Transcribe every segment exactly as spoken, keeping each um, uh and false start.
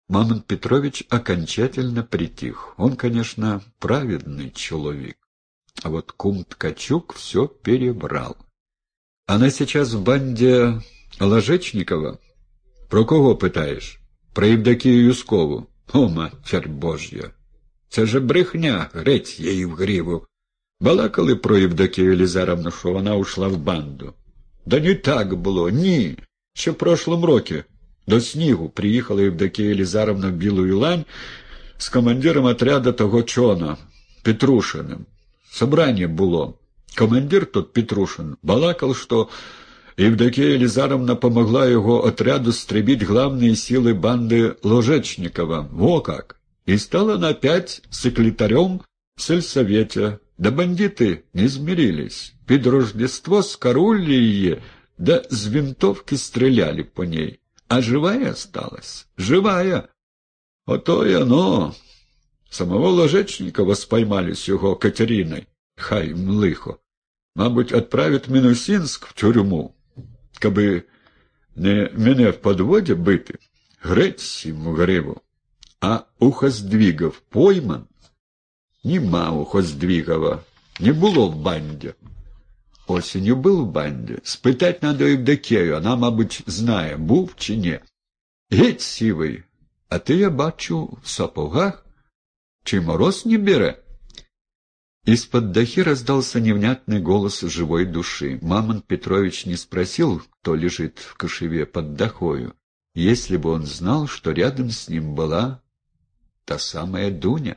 Мамонт Петрович окончательно притих. Он, конечно, праведный человек, а вот кум Ткачук все перебрал. Она сейчас в банде Ложечникова? Про кого питаєш? Про Євдокію Юскову. О, матір Божя! Це же брехня, греть її в гриву. Балакали про Євдокію Елізаровну, що вона ушла в банду. Да не так було, ні. Ще в прошлом році до снігу приїхала Євдокія Елізаровна в Білу Ілань з командиром отряда того чона, Петрушиним. Собрание було. Командир тот Петрушин балакал, что Евдокия Елизаровна помогла его отряду стребить главные силы банды Ложечникова. Во как! И стала она опять секретарем в сельсовете. Да бандиты не змирились. Під Рождество скорулили ее, да с винтовки стреляли по ней. А живая осталась. Живая. Ото и оно. Самого Ложечникова споймали с его Катериной. Хай им лихо. Мабуть, відправить Мінусінськ в тюрму. Каби не мене в подводі бити, грець їм в гриву. А Ухоздвигов пойман? Нема Ухоздвигова. Не було в банді. Осенью был в банді. Спитать надо Євдокію, вона, мабуть, знає, був чи ні. Геть сівий, а ти, я бачу, в сапогах. Чи мороз не бере? Из-под дахи раздался невнятный голос живой души. Мамонт Петрович не спросил, кто лежит в кошеве под дахою, если бы он знал, что рядом с ним была та самая Дуня.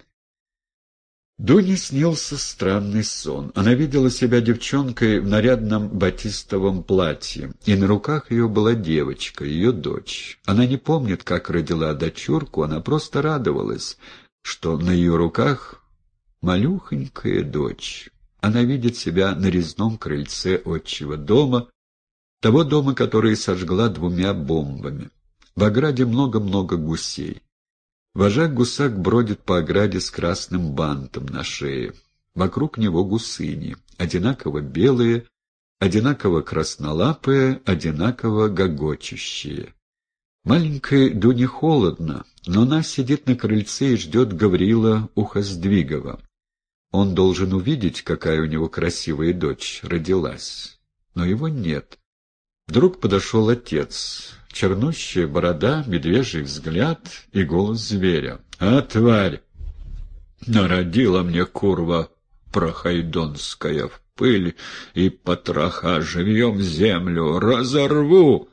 Дуне снился странный сон. Она видела себя девчонкой в нарядном батистовом платье, и на руках ее была девочка, ее дочь. Она не помнит, как родила дочурку, она просто радовалась, что на ее руках малюхонькая дочь. Она видит себя на резном крыльце отчего дома, того дома, который сожгла двумя бомбами. В ограде много-много гусей. Вожак-гусак бродит по ограде с красным бантом на шее. Вокруг него гусыни, одинаково белые, одинаково краснолапые, одинаково гогочущие. Маленькой Дуне холодно, но она сидит на крыльце и ждет Гаврила Ухоздвигова. Он должен увидеть, какая у него красивая дочь родилась. Но его нет. Вдруг подошел отец. Чернущая борода, медвежий взгляд и голос зверя. «А, тварь! Народила мне курва прохайдонская в пыль и потроха, живьем землю разорву!»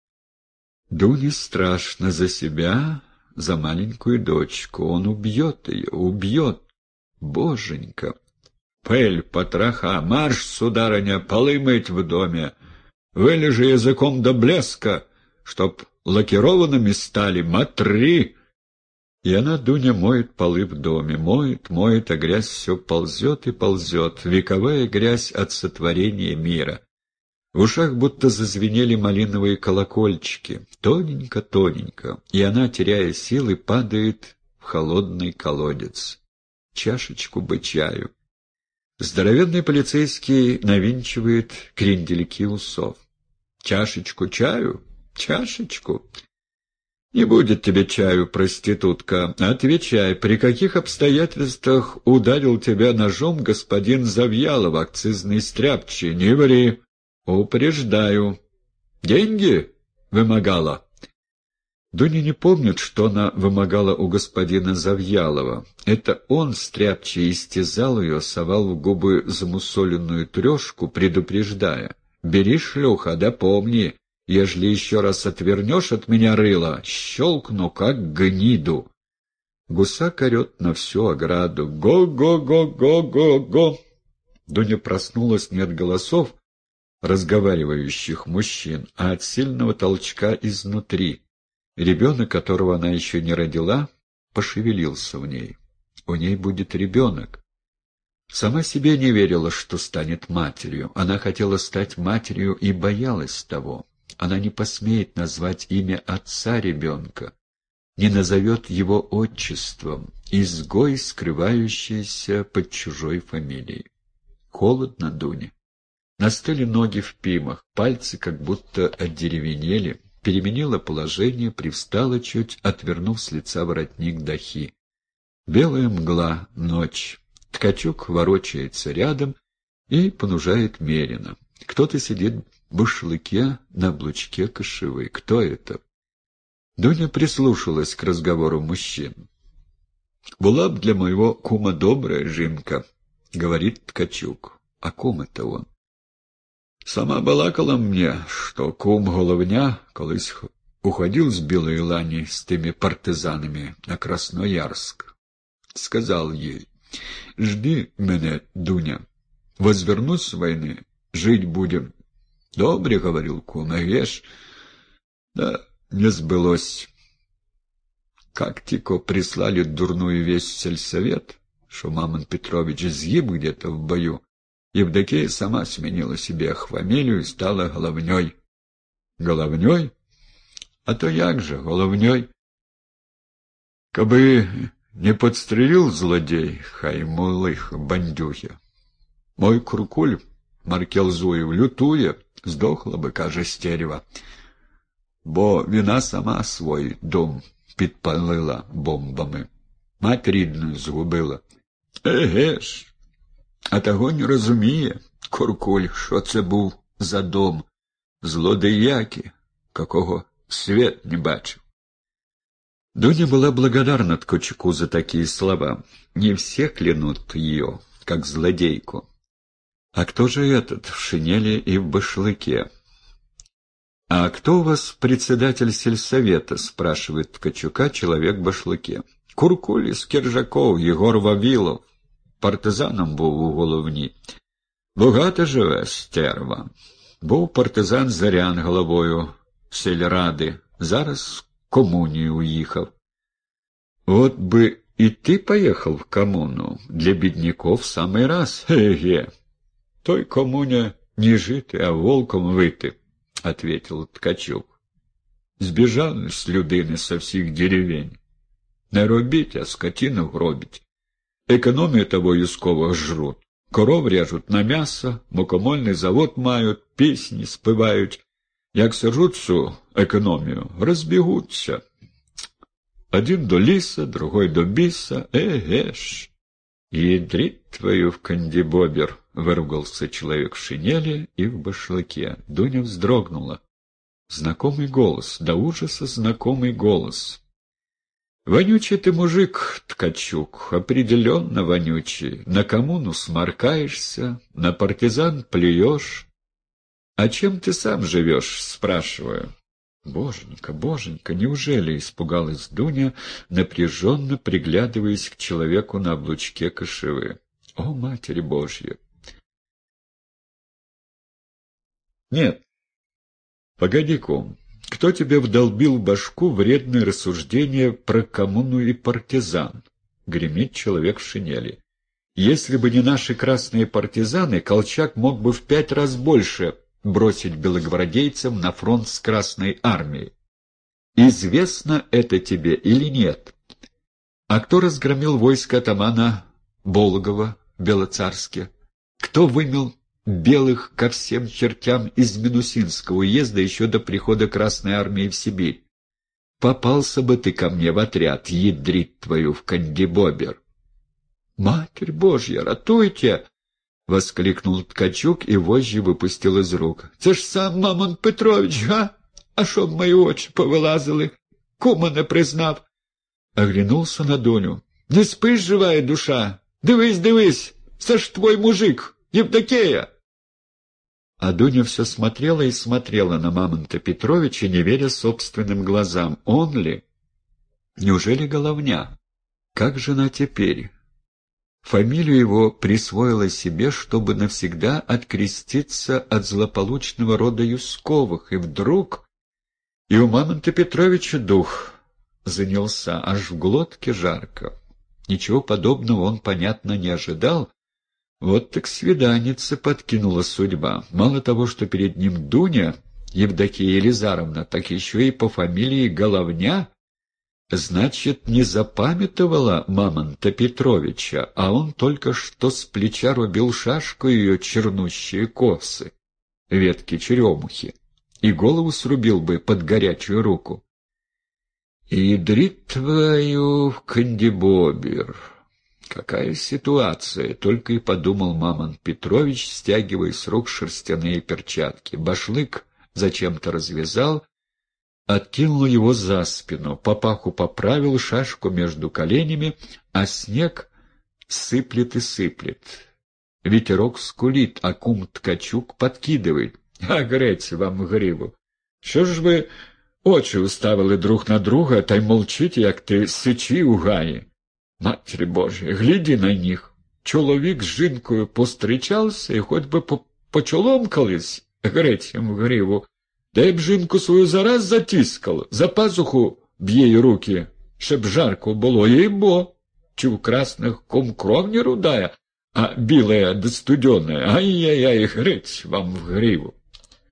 Дуне страшно за себя, за маленькую дочку. Он убьет ее, убьет. Боженька! Пыль, потроха, марш, сударыня, полы мыть в доме. Вылежи языком до блеска, чтоб лакированными стали, матри. И она, Дуня, моет полы в доме, моет, моет, а грязь все ползет и ползет, вековая грязь от сотворения мира. В ушах будто зазвенели малиновые колокольчики, тоненько-тоненько, и она, теряя силы, падает в холодный колодец. Чашечку бы чаю. Здоровенный полицейский навинчивает крендельки усов. Чашечку чаю? Чашечку? Не будет тебе чаю, проститутка. Отвечай, при каких обстоятельствах ударил тебя ножом господин Завьялов, акцизный стряпчий? Не ври. Упреждаю. Деньги вымогала? Дуня не помнит, что она вымогала у господина Завьялова. Это он, стряпчий, истязал ее, совал в губы замусоленную трешку, предупреждая. «Бери, шлюха, да помни, ежели еще раз отвернешь от меня рыло, щелкну, как гниду». Гусак орет на всю ограду. «Го-го-го-го-го-го!» Дуня проснулась не от голосов разговаривающих мужчин, а от сильного толчка изнутри. Ребенок, которого она еще не родила, пошевелился в ней. У ней будет ребенок. Сама себе не верила, что станет матерью. Она хотела стать матерью и боялась того. Она не посмеет назвать имя отца ребенка, не назовет его отчеством, изгой, скрывающийся под чужой фамилией. Холодно Дуне. Настыли ноги в пимах, пальцы как будто одеревенели. переменила положение, привстала чуть, отвернув с лица воротник дахи. Белая мгла, ночь. Ткачук ворочается рядом и понужает меренно. Кто-то сидит в башлыке на облучке кошевы. Кто это? Дуня прислушалась к разговору мужчин. «Была б для моего кума добрая жінка», — говорит Ткачук. «А кум это он?» «Сама балакала мне, что кум Головня колись уходил с Белой Лани с теми партизанами на Красноярск. Сказал ей: «Жди меня, Дуня, возвернусь с войны, жить будем». «Добре, — говорил кум, — вешь, да не сбылось. Как тико прислали дурную весть в сельсовет, что Мамон Петрович сгиб где-то в бою, Евдокия сама сменила себе фамилию и стала Головней». «Головней? А то як же, Головней? Кабы не подстрелил злодей, хай мулых бандюхи. Мой куркуль Маркел Зуев лютує, здохла бы, каже Стерева, бо вина сама свой дом підпалила бомбами, мать рідну згубила». «Еге ж, а того не розуміє, куркуль, що це був за дом, злодеяки, какого свет не бачив». Дуня была благодарна Ткачуку за такие слова. Не все клянут ее, как злодейку. «А кто же этот в шинели и в башлыке?» «А кто у вас председатель сельсовета?» — спрашивает Ткачука человек в башлыке. «Куркуль из Киржаков, Егор Вавилов. Партизаном був у Головні. Багато живе, стерва. Був партизан Зарян головою сельради. Зараз в комунію уїхав». «Вот бы и ты поехал в коммуну. Для бедняков в самый раз. Эге. Той коммуня не жити, а волком вити», — ответил Ткачук. «Сбежали с людини со всех деревень. Не робить, а скотину гробить. Экономию того юского жрут. Коров режут на мясо, мукомольный завод мають, песни спевають. Як сожрут всю экономию, разбегутся. Один до лиса, другой до биса. Эге ж!» «Ядрить твою в кандибобер!» — выругался человек в шинели и в башлыке. Дуня вздрогнула. Знакомый голос, до ужаса знакомый голос. «Вонючий ты мужик, Ткачук, определенно вонючий. На коммуну сморкаешься, на партизан плюешь. А чем ты сам живешь?» — спрашиваю. «Боженька, боженька, неужели?» — испугалась Дуня, напряженно приглядываясь к человеку на облучке кошевы. «О, Матерь Божья!» «Нет. Погоди, кум. Кто тебе вдолбил в башку вредные рассуждения про коммуну и партизан?» — гремит человек в шинели. «Если бы не наши красные партизаны, Колчак мог бы в пять раз больше бросить белогвардейцев на фронт с Красной армией. Известно это тебе или нет? А кто разгромил войско атамана Болгова в Белоцарске? Кто вымел белых ко всем чертям из Минусинского уезда еще до прихода Красной армии в Сибирь? Попался бы ты ко мне в отряд, ядрить твою в кандибобер!» «Матерь Божья, ратуйте!» — воскликнул Ткачук и вожжи выпустил из рук. «Це ж сам Мамон Петрович, га? А щоб мої очі повилазили, кума не признав». Оглянулся на Дуню. «Не спиш, живая душа? Дивись, дивись, це ж твой мужик, Евдокия!» А Дуня все смотрела и смотрела на Мамонта Петровича, не веря собственным глазам. Он ли? Неужели Головня? Как же она теперь? Фамилию его присвоила себе, чтобы навсегда откреститься от злополучного рода Юсковых, и вдруг и у Мамонта Петровича дух занялся, аж в глотке жарко. Ничего подобного он, понятно, не ожидал. Вот так свиданица подкинула судьба. Мало того, что перед ним Дуня, Евдокия Елизаровна, так еще и по фамилии Головня. Значит, не запамятовала Мамонта Петровича, а он только что с плеча рубил шашку ее чернущие косы, ветки черемухи. и голову срубил бы под горячую руку. «Ядрит твою в кандибобер! Какая ситуация!» — только и подумал Мамонт Петрович, стягивая с рук шерстяные перчатки. Башлык зачем-то развязал, откинул его за спину, папаху поправил, шашку между коленями, а снег сыплет и сыплет. Ветерок скулит, а кум Ткачук подкидывает. «А греть вам гриву! Що ж ви очі уставили друг на друга, та й молчите, як ти сичі у гаї? Матері Божі, гляді на них! Чоловік з жінкою пострічався і хоч би почоломкались, греть їм гриву, дай б жінку свою зараз затискал, за пазуху б їй руки, щоб жарко було, їй-бо, чи в красних ком кров не рудая, а білая да студеная, ай-яй-яй, греть вам в гриву!»